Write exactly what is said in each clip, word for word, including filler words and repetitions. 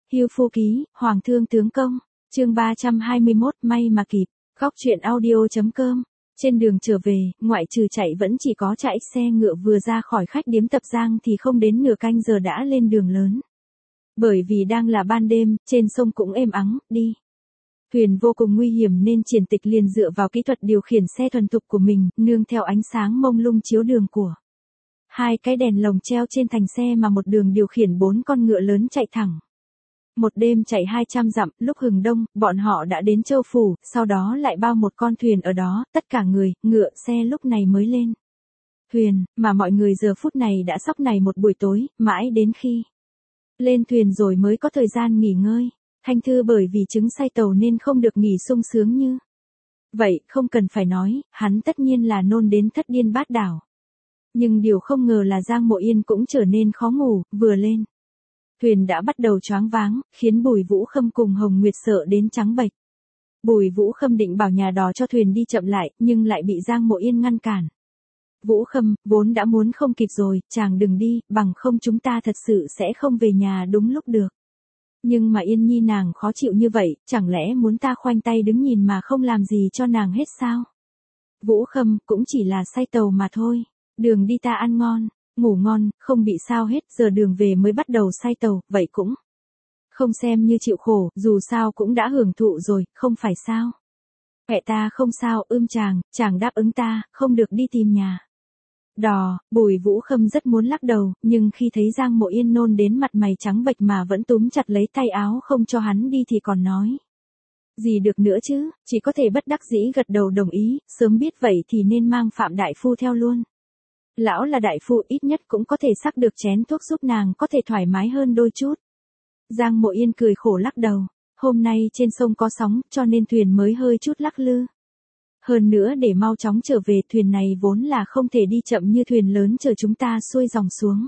Hưu Phu Ký, Hoàng Thương Tướng Công, chương ba trăm hai mươi mốt, may mà kịp, góc truyện audio.com. Trên đường trở về, ngoại trừ chạy vẫn chỉ có chạy xe ngựa vừa ra khỏi khách điếm Tập Giang thì không đến nửa canh giờ đã lên đường lớn. Bởi vì đang là ban đêm, trên sông cũng êm ắng, đi. Thuyền vô cùng nguy hiểm nên Triển Tịch liền dựa vào kỹ thuật điều khiển xe thuần thục của mình, nương theo ánh sáng mông lung chiếu đường của hai cái đèn lồng treo trên thành xe mà một đường điều khiển bốn con ngựa lớn chạy thẳng. Một đêm chạy hai trăm dặm, lúc hừng đông, bọn họ đã đến Châu Phủ, sau đó lại bao một con thuyền ở đó, tất cả người, ngựa, xe lúc này mới lên thuyền, mà mọi người giờ phút này đã sóc này một buổi tối, mãi đến khi lên thuyền rồi mới có thời gian nghỉ ngơi. Thanh Thư bởi vì chứng say tàu nên không được nghỉ sung sướng như vậy, không cần phải nói, hắn tất nhiên là nôn đến thất điên bát đảo. Nhưng điều không ngờ là Giang Mộ Yên cũng trở nên khó ngủ, vừa lên thuyền đã bắt đầu choáng váng, khiến Bùi Vũ Khâm cùng Hồng Nguyệt sợ đến trắng bệch. Bùi Vũ Khâm định bảo nhà đò cho thuyền đi chậm lại, nhưng lại bị Giang Mộ Yên ngăn cản. Vũ Khâm, vốn đã muốn không kịp rồi, chàng đừng đi, bằng không chúng ta thật sự sẽ không về nhà đúng lúc được. Nhưng mà Yên Nhi nàng khó chịu như vậy, chẳng lẽ muốn ta khoanh tay đứng nhìn mà không làm gì cho nàng hết sao? Vũ Khâm, cũng chỉ là say tàu mà thôi, đường đi ta ăn ngon, ngủ ngon, không bị sao hết, giờ đường về mới bắt đầu say tàu, vậy cũng không xem như chịu khổ, dù sao cũng đã hưởng thụ rồi, không phải sao? Mẹ ta không sao, ưm chàng, chàng đáp ứng ta, không được đi tìm nhà đò. Bùi Vũ Khâm rất muốn lắc đầu, nhưng khi thấy Giang Mộ Yên nôn đến mặt mày trắng bệch mà vẫn túm chặt lấy tay áo không cho hắn đi thì còn nói gì được nữa chứ, chỉ có thể bất đắc dĩ gật đầu đồng ý, sớm biết vậy thì nên mang Phạm đại phu theo luôn. Lão là đại phu, ít nhất cũng có thể sắc được chén thuốc giúp nàng có thể thoải mái hơn đôi chút. Giang Mộ Yên cười khổ lắc đầu, hôm nay trên sông có sóng, cho nên thuyền mới hơi chút lắc lư. Hơn nữa để mau chóng trở về, thuyền này vốn là không thể đi chậm như thuyền lớn chở chúng ta xuôi dòng xuống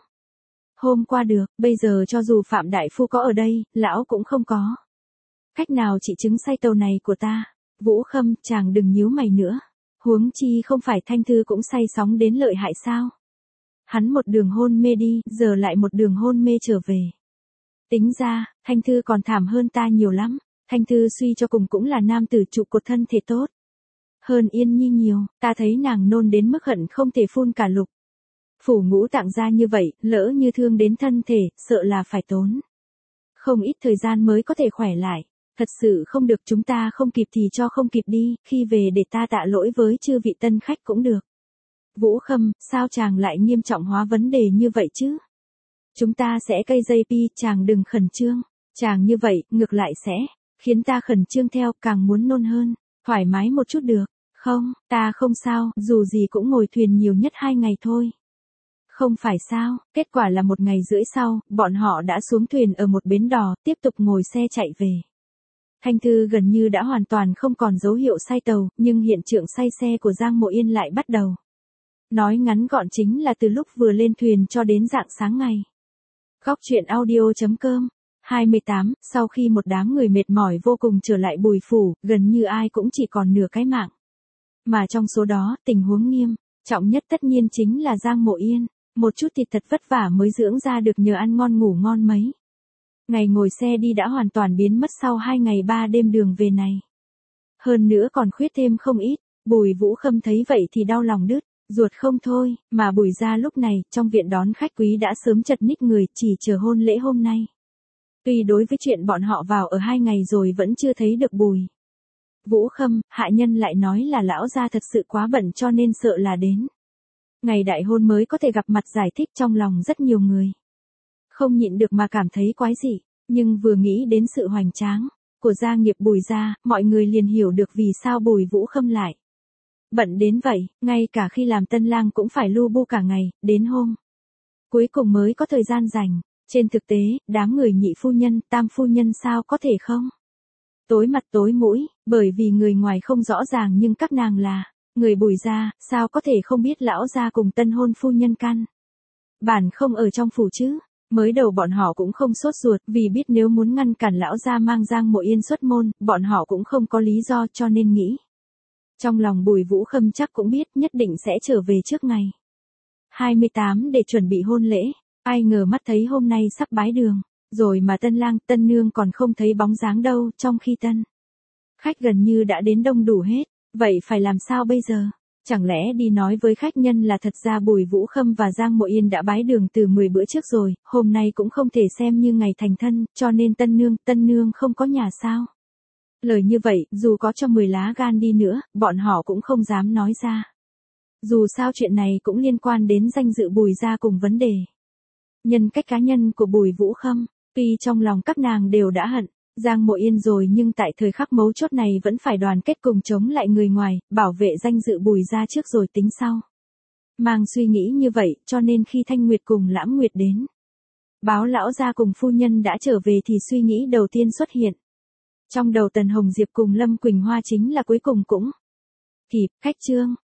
hôm qua được, bây giờ cho dù Phạm đại phu có ở đây, lão cũng không có cách nào trị chứng say tàu này của ta. Vũ Khâm, chàng đừng nhíu mày nữa. Huống chi không phải Thanh Thư cũng say sóng đến lợi hại sao? Hắn một đường hôn mê đi, giờ lại một đường hôn mê trở về. Tính ra, Thanh Thư còn thảm hơn ta nhiều lắm. Thanh Thư suy cho cùng cũng là nam tử trụ cột thân thể tốt hơn Yên Nhi nhiều, ta thấy nàng nôn đến mức hận không thể phun cả lục phủ ngũ tạng ra như vậy, lỡ như thương đến thân thể, sợ là phải tốn không ít thời gian mới có thể khỏe lại. Thật sự không được, chúng ta không kịp thì cho không kịp đi, khi về để ta tạ lỗi với chư vị tân khách cũng được. Vũ Khâm, sao chàng lại nghiêm trọng hóa vấn đề như vậy chứ? Chúng ta sẽ cây dây pi, chàng đừng khẩn trương. Chàng như vậy, ngược lại sẽ khiến ta khẩn trương theo, càng muốn nôn hơn. Thoải mái một chút được, không, ta không sao, dù gì cũng ngồi thuyền nhiều nhất hai ngày thôi. Không phải sao, kết quả là một ngày rưỡi sau, bọn họ đã xuống thuyền ở một bến đò, tiếp tục ngồi xe chạy về. Thanh Thư gần như đã hoàn toàn không còn dấu hiệu say tàu, nhưng hiện tượng say xe của Giang Mộ Yên lại bắt đầu. Nói ngắn gọn chính là từ lúc vừa lên thuyền cho đến rạng sáng ngày. Góc truyện audio.com. hai mươi tám, sau khi một đám người mệt mỏi vô cùng trở lại Bùi Phủ, gần như ai cũng chỉ còn nửa cái mạng. Mà trong số đó, tình huống nghiêm trọng nhất tất nhiên chính là Giang Mộ Yên, một chút thịt thật vất vả mới dưỡng ra được nhờ ăn ngon ngủ ngon mấy ngày ngồi xe đi đã hoàn toàn biến mất sau hai ngày ba đêm đường về này. Hơn nữa còn khuyết thêm không ít. Bùi Vũ Khâm thấy vậy thì đau lòng đứt ruột không thôi, mà Bùi gia lúc này, trong viện đón khách quý đã sớm chật ních người, chỉ chờ hôn lễ hôm nay. Tuy đối với chuyện bọn họ vào ở hai ngày rồi vẫn chưa thấy được Bùi Vũ Khâm, hạ nhân lại nói là lão gia thật sự quá bận cho nên sợ là đến ngày đại hôn mới có thể gặp mặt, giải thích trong lòng rất nhiều người không nhịn được mà cảm thấy quái dị, nhưng vừa nghĩ đến sự hoành tráng của gia nghiệp Bùi gia, mọi người liền hiểu được vì sao Bùi Vũ Khâm lại bận đến vậy, ngay cả khi làm tân lang cũng phải lu bu cả ngày, đến hôm cuối cùng mới có thời gian rảnh. Trên thực tế, đám người nhị phu nhân, tam phu nhân sao có thể không tối mặt tối mũi, bởi vì người ngoài không rõ ràng nhưng các nàng là người Bùi gia, sao có thể không biết lão gia cùng tân hôn phu nhân căn bản không ở trong phủ chứ. Mới đầu bọn họ cũng không sốt ruột, vì biết nếu muốn ngăn cản lão gia mang Giang Mộ Yên xuất môn, bọn họ cũng không có lý do, cho nên nghĩ trong lòng Bùi Vũ Khâm chắc cũng biết nhất định sẽ trở về trước ngày hai mươi tám để chuẩn bị hôn lễ. Ai ngờ mắt thấy hôm nay sắp bái đường, Rồi mà tân lang, tân nương còn không thấy bóng dáng đâu, trong khi tân khách gần như đã đến đông đủ hết. Vậy phải làm sao bây giờ? Chẳng lẽ đi nói với khách nhân là thật ra Bùi Vũ Khâm và Giang Mộ Yên đã bái đường từ mười bữa trước rồi, hôm nay cũng không thể xem như ngày thành thân, cho nên tân nương, tân nương không có nhà sao? Lời như vậy, dù có cho mười lá gan đi nữa, bọn họ cũng không dám nói ra. Dù sao chuyện này cũng liên quan đến danh dự Bùi gia cùng vấn đề nhân cách cá nhân của Bùi Vũ Khâm, tuy trong lòng các nàng đều đã hận Giang Mộ Yên rồi nhưng tại thời khắc mấu chốt này vẫn phải đoàn kết cùng chống lại người ngoài, bảo vệ danh dự Bùi gia trước rồi tính sau. Mang suy nghĩ như vậy, cho nên khi Thanh Nguyệt cùng Lãm Nguyệt đến báo lão gia cùng phu nhân đã trở về thì suy nghĩ đầu tiên xuất hiện. Trong đầu Tần Hồng Diệp cùng Lâm Quỳnh Hoa chính là cuối cùng cũng kịp, khách trương,